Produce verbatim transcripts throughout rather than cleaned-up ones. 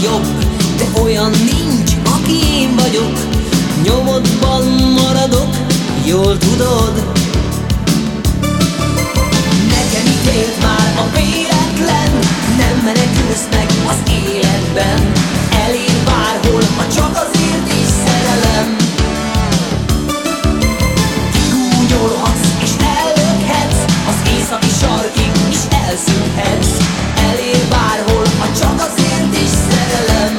jobb, de olyan nincs, aki én vagyok. Nyomodban maradok, jól tudod. Nekem ítélt már a véletlen, nem menekülsz meg az életben. Elér bárhol, ha csak azért is szerelem. Kigúnyolhatsz és ellökhetsz, az északi sarkig is elszűnhetsz. Elér bárhol, ha csak azért is szerelem.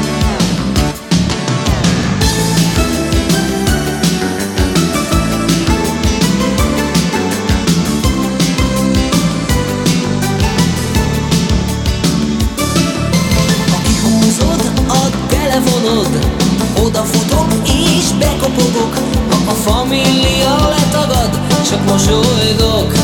Odafutok és bekopogok, ha a família letagad, csak mosolygok.